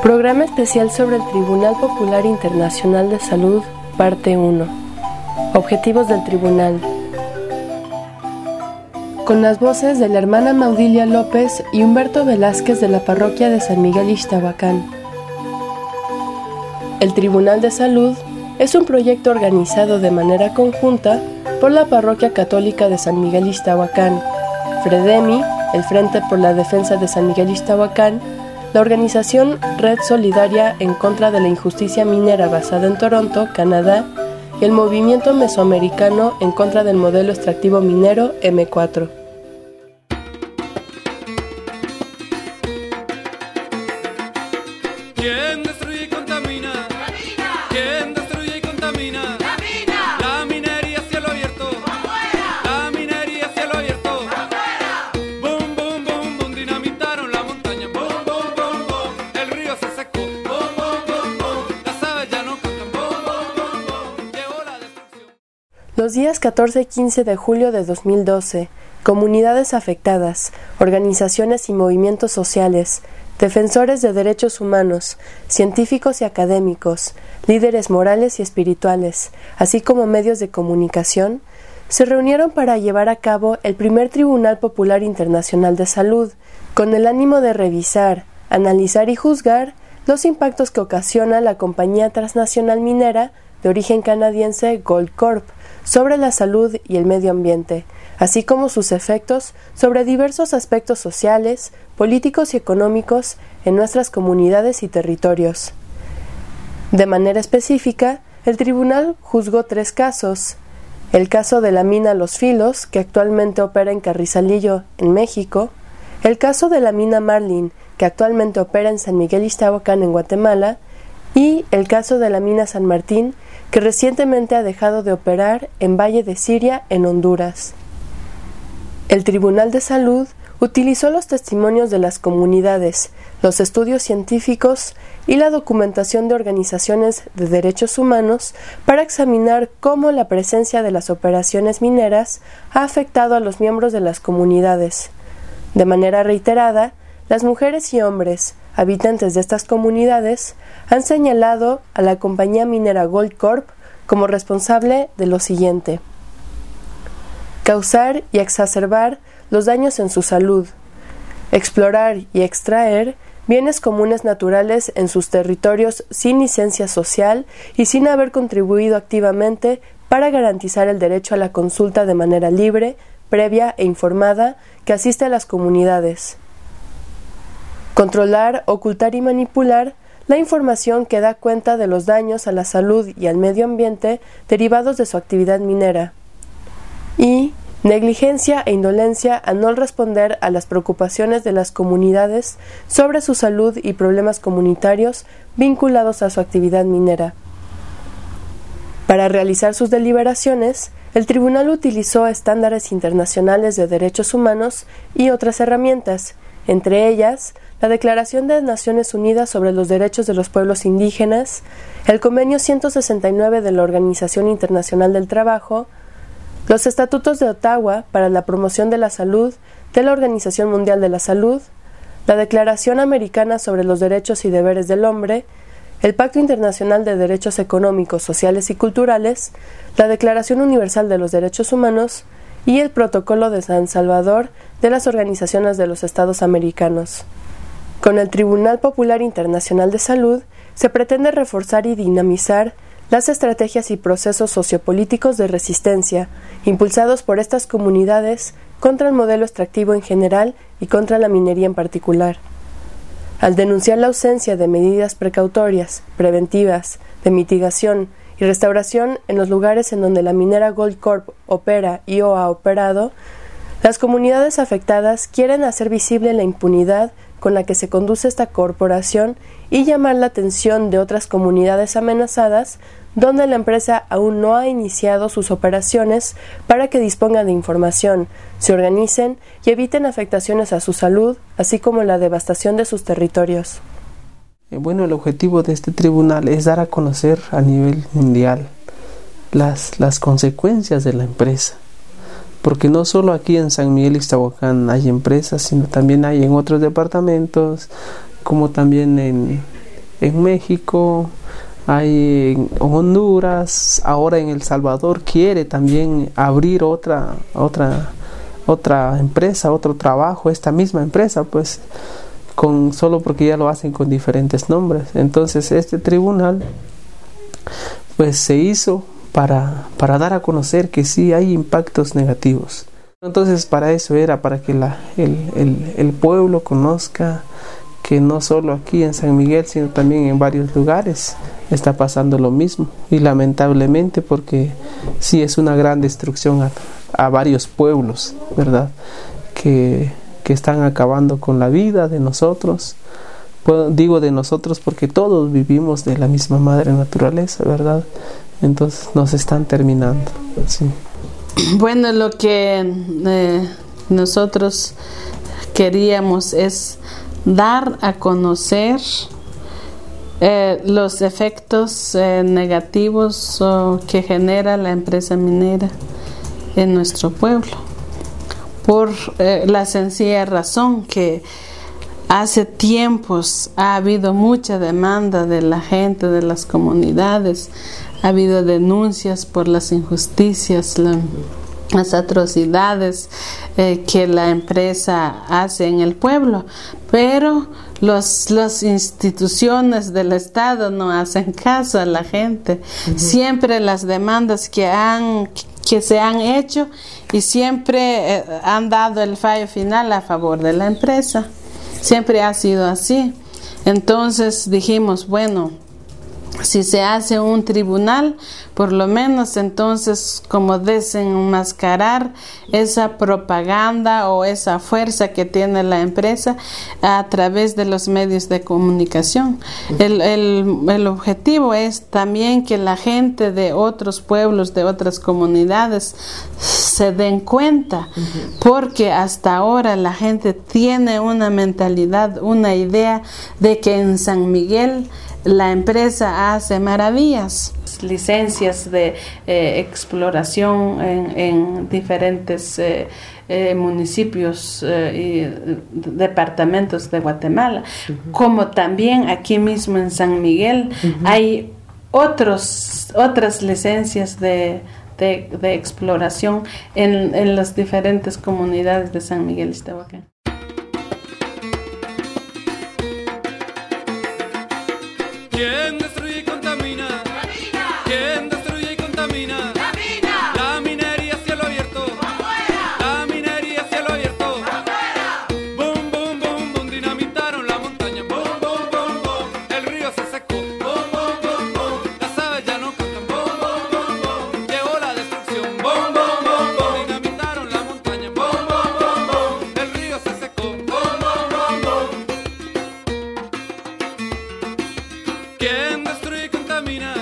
Programa especial sobre el Tribunal Popular Internacional de Salud, parte 1. Objetivos del Tribunal. Con las voces de la hermana Maudilia López y Humberto Velázquez de la parroquia de San Miguel Ixtahuacán. El Tribunal de Salud es un proyecto organizado de manera conjunta por la Parroquia Católica de San Miguel Ixtahuacán, Fredemi, el Frente por la Defensa de San Miguel Ixtahuacán, la organización Red Solidaria en contra de la injusticia minera basada en Toronto, Canadá, y el Movimiento Mesoamericano en contra del modelo extractivo minero M4. ¿Quién destruye y contamina? ¡Camina! ¿Quién destruye y contamina? ¡Camina! La minería a cielo abierto. ¡Afuera! La minería a cielo abierto. ¡Afuera! Boom, boom, boom, boom, dinamitaron la montaña. Boom, boom, boom, boom, el río se secó. Boom, boom, boom, boom, las aves ya no cantan. Boom, boom, boom, boom, llegó la destrucción. Los días 14 y 15 de julio de 2012, comunidades afectadas, organizaciones y movimientos sociales, defensores de derechos humanos, científicos y académicos, líderes morales y espirituales, así como medios de comunicación, se reunieron para llevar a cabo el primer Tribunal Popular Internacional de Salud, con el ánimo de revisar, analizar y juzgar los impactos que ocasiona la compañía transnacional minera de origen canadiense Goldcorp sobre la salud y el medio ambiente, así como sus efectos sobre diversos aspectos sociales, políticos y económicos en nuestras comunidades y territorios. De manera específica, el tribunal juzgó 3 casos: el caso de la mina Los Filos, que actualmente opera en Carrizalillo, en México; el caso de la mina Marlin, que actualmente opera en San Miguel Ixtahuacán, en Guatemala; y el caso de la mina San Martín, que recientemente ha dejado de operar en Valle de Siria, en Honduras. El Tribunal de Salud utilizó los testimonios de las comunidades, los estudios científicos y la documentación de organizaciones de derechos humanos para examinar cómo la presencia de las operaciones mineras ha afectado a los miembros de las comunidades. De manera reiterada, las mujeres y hombres, habitantes de estas comunidades, han señalado a la compañía minera Goldcorp como responsable de lo siguiente: causar y exacerbar los daños en su salud, explorar y extraer bienes comunes naturales en sus territorios sin licencia social y sin haber contribuido activamente para garantizar el derecho a la consulta de manera libre, previa e informada que asiste a las comunidades. Controlar, ocultar y manipular la información que da cuenta de los daños a la salud y al medio ambiente derivados de su actividad minera. Y negligencia e indolencia a no responder a las preocupaciones de las comunidades sobre su salud y problemas comunitarios vinculados a su actividad minera. Para realizar sus deliberaciones, el tribunal utilizó estándares internacionales de derechos humanos y otras herramientas, entre ellas la Declaración de Naciones Unidas sobre los Derechos de los Pueblos Indígenas, el Convenio 169 de la Organización Internacional del Trabajo, los Estatutos de Ottawa para la Promoción de la Salud de la Organización Mundial de la Salud, la Declaración Americana sobre los Derechos y Deberes del Hombre, el Pacto Internacional de Derechos Económicos, Sociales y Culturales, la Declaración Universal de los Derechos Humanos y el Protocolo de San Salvador de las Organizaciones de los Estados Americanos. Con el Tribunal Popular Internacional de Salud se pretende reforzar y dinamizar las estrategias y procesos sociopolíticos de resistencia impulsados por estas comunidades contra el modelo extractivo en general y contra la minería en particular. Al denunciar la ausencia de medidas precautorias, preventivas, de mitigación y restauración en los lugares en donde la minera Goldcorp opera y o ha operado, las comunidades afectadas quieren hacer visible la impunidad con la que se conduce esta corporación y llamar la atención de otras comunidades amenazadas donde la empresa aún no ha iniciado sus operaciones para que dispongan de información, se organicen y eviten afectaciones a su salud, así como la devastación de sus territorios. Bueno, el objetivo de este tribunal es dar a conocer a nivel mundial las consecuencias de la empresa, porque no solo aquí en San Miguel Ixtahuacán hay empresas, sino también hay en otros departamentos, como también en México, hay en Honduras, ahora en El Salvador quiere también abrir otra empresa, otro trabajo, esta misma empresa, pues solo porque ya lo hacen con diferentes nombres. Entonces este tribunal pues se hizo para dar a conocer que sí hay impactos negativos. Entonces para eso era, para que el pueblo conozca que no solo aquí en San Miguel, sino también en varios lugares está pasando lo mismo, y lamentablemente, porque sí es una gran destrucción a varios pueblos, ¿verdad? Que están acabando con la vida de nosotros. Digo de nosotros porque todos vivimos de la misma madre naturaleza, ¿verdad? Entonces nos están terminando, sí. Bueno, lo que nosotros queríamos es dar a conocer los efectos negativos que genera la empresa minera en nuestro pueblo, por la sencilla razón que hace tiempos ha habido mucha demanda de la gente, de las comunidades, ha habido denuncias por las injusticias, las atrocidades que la empresa hace en el pueblo, pero las instituciones del Estado no hacen caso a la gente. Siempre las demandas que se han hecho, y siempre han dado el fallo final a favor de la empresa. Siempre ha sido así. Entonces dijimos, bueno, si se hace un tribunal, por lo menos entonces como desenmascarar esa propaganda o esa fuerza que tiene la empresa a través de los medios de comunicación. El objetivo es también que la gente de otros pueblos, de otras comunidades, se den cuenta, porque hasta ahora la gente tiene una mentalidad, una idea de que en San Miguel la empresa hace maravillas. Licencias de exploración en diferentes municipios y departamentos de Guatemala, como también aquí mismo en San Miguel hay otras licencias de exploración en las diferentes comunidades de San Miguel y Tehuacán. ¿Quién destruye y contamina? ¡Camina! ¿Quién destruye y contamina? ¡Camina! La minería a cielo abierto. ¡Afuera! La minería a cielo abierto. ¡Afuera! Boom, boom, boom, boom, dinamitaron la montaña. Boom, boom, boom, boom, el río se secó. Boom, boom, boom, boom, las aves ya no cantan. Boom, boom, boom, boom, llegó la destrucción. Boom, boom, boom, boom, dinamitaron la montaña. Boom, boom, boom, boom, el río se secó. Boom, boom, boom, boom. ¿Quién destruye y contamina?